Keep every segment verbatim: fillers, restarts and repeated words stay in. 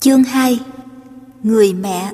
Chương hai. Người mẹ.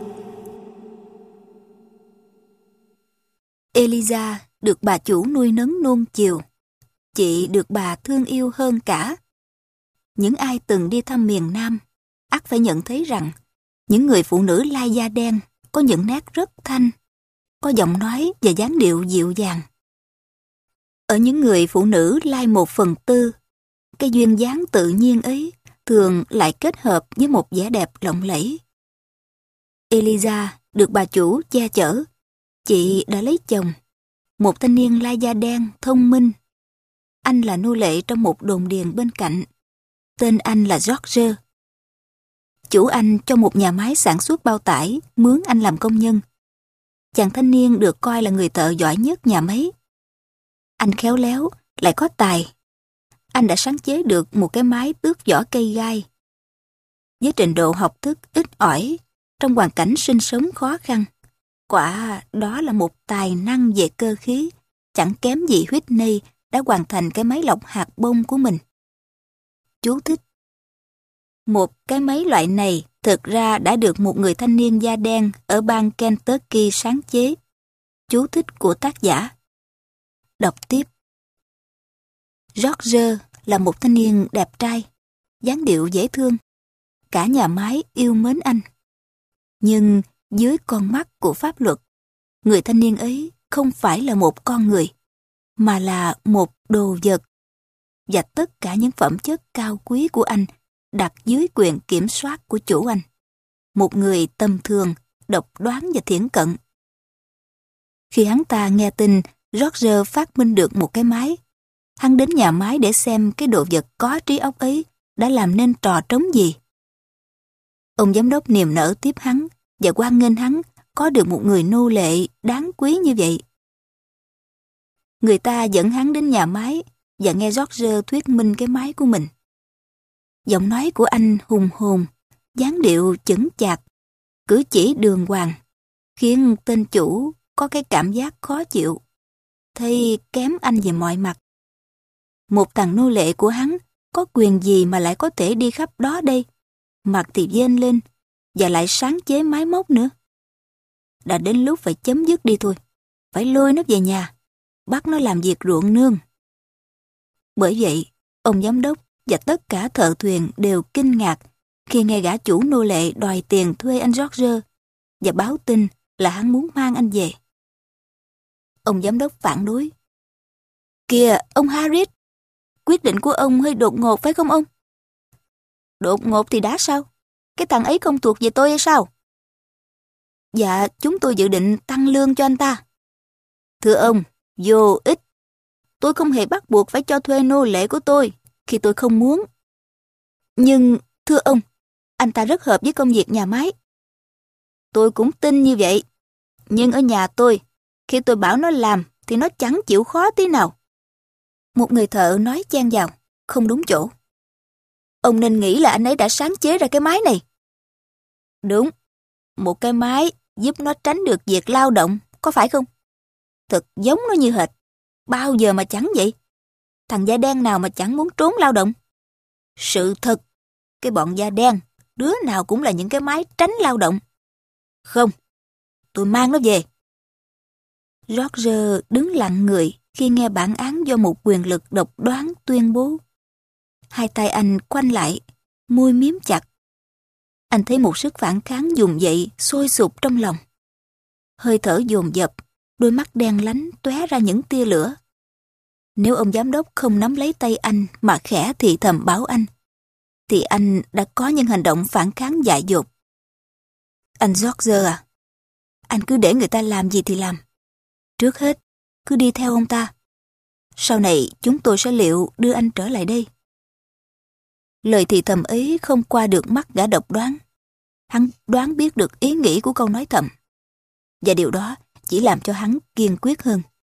Eliza được bà chủ nuôi nấng nuông chiều. Chị được bà thương yêu hơn cả. Những ai từng đi thăm miền Nam, ắt phải nhận thấy rằng những người phụ nữ lai da đen có những nét rất thanh, có giọng nói và dáng điệu dịu dàng. Ở những người phụ nữ lai một phần tư, cái duyên dáng tự nhiên ấy thường lại kết hợp với một vẻ đẹp lộng lẫy. Eliza được bà chủ che chở. Chị đã lấy chồng, một thanh niên lai da đen, thông minh. Anh là nô lệ trong một đồn điền bên cạnh. Tên anh là George. Chủ anh cho một nhà máy sản xuất bao tải mướn anh làm công nhân. Chàng thanh niên được coi là người thợ giỏi nhất nhà máy. Anh khéo léo, lại có tài. Anh đã sáng chế được một cái máy tước vỏ cây gai. Với trình độ học thức ít ỏi, trong hoàn cảnh sinh sống khó khăn, quả đó là một tài năng về cơ khí, chẳng kém gì Whitney đã hoàn thành cái máy lọc hạt bông của mình. Chú thích: một cái máy loại này thực ra đã được một người thanh niên da đen ở bang Kentucky sáng chế. Chú thích của tác giả. Đọc tiếp. George là một thanh niên đẹp trai, dáng điệu dễ thương. Cả nhà máy yêu mến anh. Nhưng dưới con mắt của pháp luật, người thanh niên ấy không phải là một con người, mà là một đồ vật. Và tất cả những phẩm chất cao quý của anh đặt dưới quyền kiểm soát của chủ anh. Một người tầm thường, độc đoán và thiển cận. Khi hắn ta nghe tin George phát minh được một cái máy, hắn đến nhà máy để xem cái đồ vật có trí óc ấy đã làm nên trò trống gì. Ông giám đốc niềm nở tiếp hắn và hoan nghênh hắn có được một người nô lệ đáng quý như vậy. Người ta dẫn hắn đến nhà máy và nghe George thuyết minh cái máy của mình. Giọng nói của anh hùng hồn, dáng điệu chững chạc, cử chỉ đường hoàng, khiến tên chủ có cái cảm giác khó chịu, thấy kém anh về mọi mặt. Một thằng nô lệ của hắn có quyền gì mà lại có thể đi khắp đó đây, mặt thì vênh lên, và lại sáng chế máy móc nữa. Đã đến lúc phải chấm dứt đi thôi, phải lôi nó về nhà, bắt nó làm việc ruộng nương. Bởi vậy, ông giám đốc và tất cả thợ thuyền đều kinh ngạc khi nghe gã chủ nô lệ đòi tiền thuê anh George và báo tin là hắn muốn mang anh về. Ông giám đốc phản đối. Kìa, ông Harris, quyết định của ông hơi đột ngột phải không ông? Đột ngột thì đã sao? Cái thằng ấy không thuộc về tôi hay sao? Dạ, chúng tôi dự định tăng lương cho anh ta. Thưa ông, vô ích. Tôi không hề bắt buộc phải cho thuê nô lệ của tôi khi tôi không muốn. Nhưng, thưa ông, anh ta rất hợp với công việc nhà máy. Tôi cũng tin như vậy. Nhưng ở nhà tôi, khi tôi bảo nó làm thì nó chẳng chịu khó tí nào. Một người thợ nói chen vào, không đúng chỗ. Ông nên nghĩ là anh ấy đã sáng chế ra cái máy này. Đúng, một cái máy giúp nó tránh được việc lao động, có phải không? Thật giống nó như hệt. Bao giờ mà chẳng vậy? Thằng da đen nào mà chẳng muốn trốn lao động? Sự thật, cái bọn da đen, đứa nào cũng là những cái máy tránh lao động. Không, tôi mang nó về. George đứng lặng người khi nghe bản án do một quyền lực độc đoán tuyên bố. Hai tay anh quanh lại, môi miếm chặt. Anh thấy một sức phản kháng vùng dậy, sôi sục trong lòng. Hơi thở dồn dập, đôi mắt đen lánh tóe ra những tia lửa. Nếu ông giám đốc không nắm lấy tay anh mà khẽ thì thầm bảo anh, thì anh đã có những hành động phản kháng dại dột. Anh George à, anh cứ để người ta làm gì thì làm. Trước hết, cứ đi theo ông ta. Sau này chúng tôi sẽ liệu đưa anh trở lại đây. Lời thì thầm ấy không qua được mắt gã độc đoán. Hắn đoán biết được ý nghĩ của câu nói thầm. Và điều đó chỉ làm cho hắn kiên quyết hơn.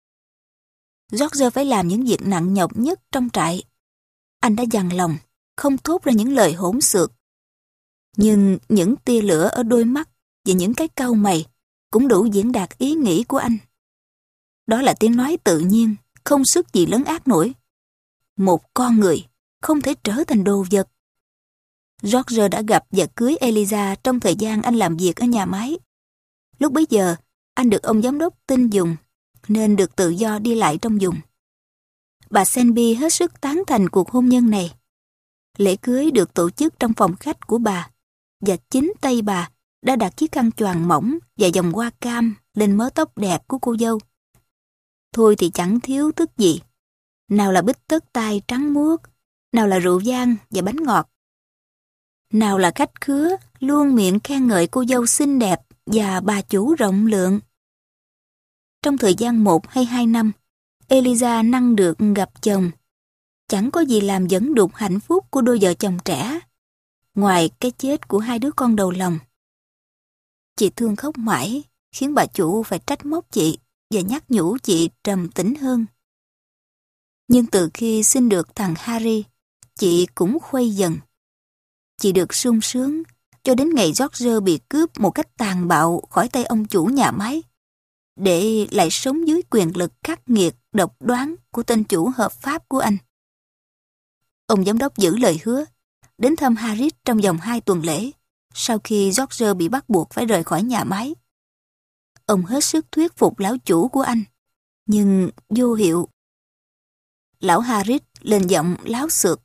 George phải làm những việc nặng nhọc nhất trong trại. Anh đã dằn lòng, không thốt ra những lời hỗn xược. Nhưng những tia lửa ở đôi mắt và những cái cau mày cũng đủ diễn đạt ý nghĩ của anh. Đó là tiếng nói tự nhiên, không sức gì lấn át nổi. Một con người không thể trở thành đồ vật. George đã gặp và cưới Eliza trong thời gian anh làm việc ở nhà máy. Lúc bấy giờ, anh được ông giám đốc tin dùng, nên được tự do đi lại trong vùng. Bà Selby hết sức tán thành cuộc hôn nhân này. Lễ cưới được tổ chức trong phòng khách của bà, và chính tay bà đã đặt chiếc khăn choàng mỏng và vòng hoa cam lên mớ tóc đẹp của cô dâu. Thôi thì chẳng thiếu thức gì. Nào là bít tất tai trắng muốt, nào là rượu vang và bánh ngọt. Nào là khách khứa luôn miệng khen ngợi cô dâu xinh đẹp và bà chủ rộng lượng. Trong thời gian một hay hai năm, Eliza năng được gặp chồng. Chẳng có gì làm dẫn đục hạnh phúc của đôi vợ chồng trẻ, ngoài cái chết của hai đứa con đầu lòng. Chị thương khóc mãi, khiến bà chủ phải trách móc chị và nhắc nhủ chị trầm tĩnh hơn. Nhưng từ khi sinh được thằng Harry, chị cũng khuây dần. Chị được sung sướng cho đến ngày George bị cướp một cách tàn bạo khỏi tay ông chủ nhà máy, để lại sống dưới quyền lực khắc nghiệt, độc đoán của tên chủ hợp pháp của anh. Ông giám đốc giữ lời hứa, đến thăm Harris trong vòng hai tuần lễ, sau khi George bị bắt buộc phải rời khỏi nhà máy. Ông hết sức thuyết phục lão chủ của anh, nhưng vô hiệu. Lão Harris lên giọng láo xược.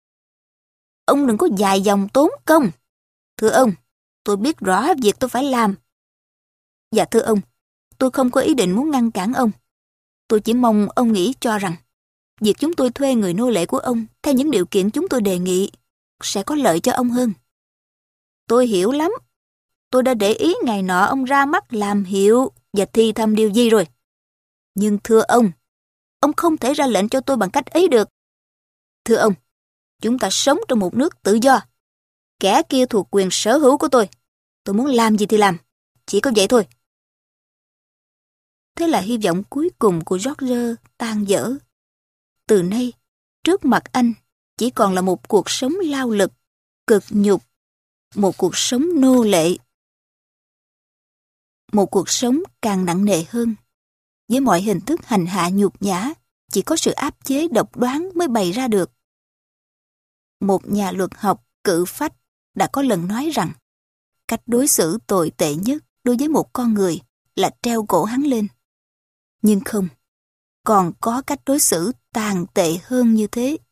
Ông đừng có dài dòng tốn công. Thưa ông, tôi biết rõ việc tôi phải làm. Dạ thưa ông, tôi không có ý định muốn ngăn cản ông. Tôi chỉ mong ông nghĩ cho rằng việc chúng tôi thuê người nô lệ của ông theo những điều kiện chúng tôi đề nghị sẽ có lợi cho ông hơn. Tôi hiểu lắm. Tôi đã để ý ngày nọ ông ra mắt làm hiệu và thi thầm điều gì rồi. Nhưng thưa ông, ông không thể ra lệnh cho tôi bằng cách ấy được. Thưa ông, chúng ta sống trong một nước tự do. Kẻ kia thuộc quyền sở hữu của tôi. Tôi muốn làm gì thì làm. Chỉ có vậy thôi. Thế là hy vọng cuối cùng của George tan dở. Từ nay, trước mặt anh chỉ còn là một cuộc sống lao lực, cực nhục, một cuộc sống nô lệ. Một cuộc sống càng nặng nề hơn. Với mọi hình thức hành hạ nhục nhã, chỉ có sự áp chế độc đoán mới bày ra được. Một nhà luật học cự phách đã có lần nói rằng cách đối xử tồi tệ nhất đối với một con người là treo cổ hắn lên. Nhưng không, còn có cách đối xử tàn tệ hơn như thế.